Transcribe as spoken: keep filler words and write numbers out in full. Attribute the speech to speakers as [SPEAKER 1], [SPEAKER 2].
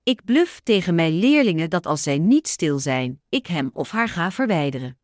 [SPEAKER 1] Ik bluf tegen mijn leerlingen dat als zij niet stil zijn, ik hem of haar ga verwijderen.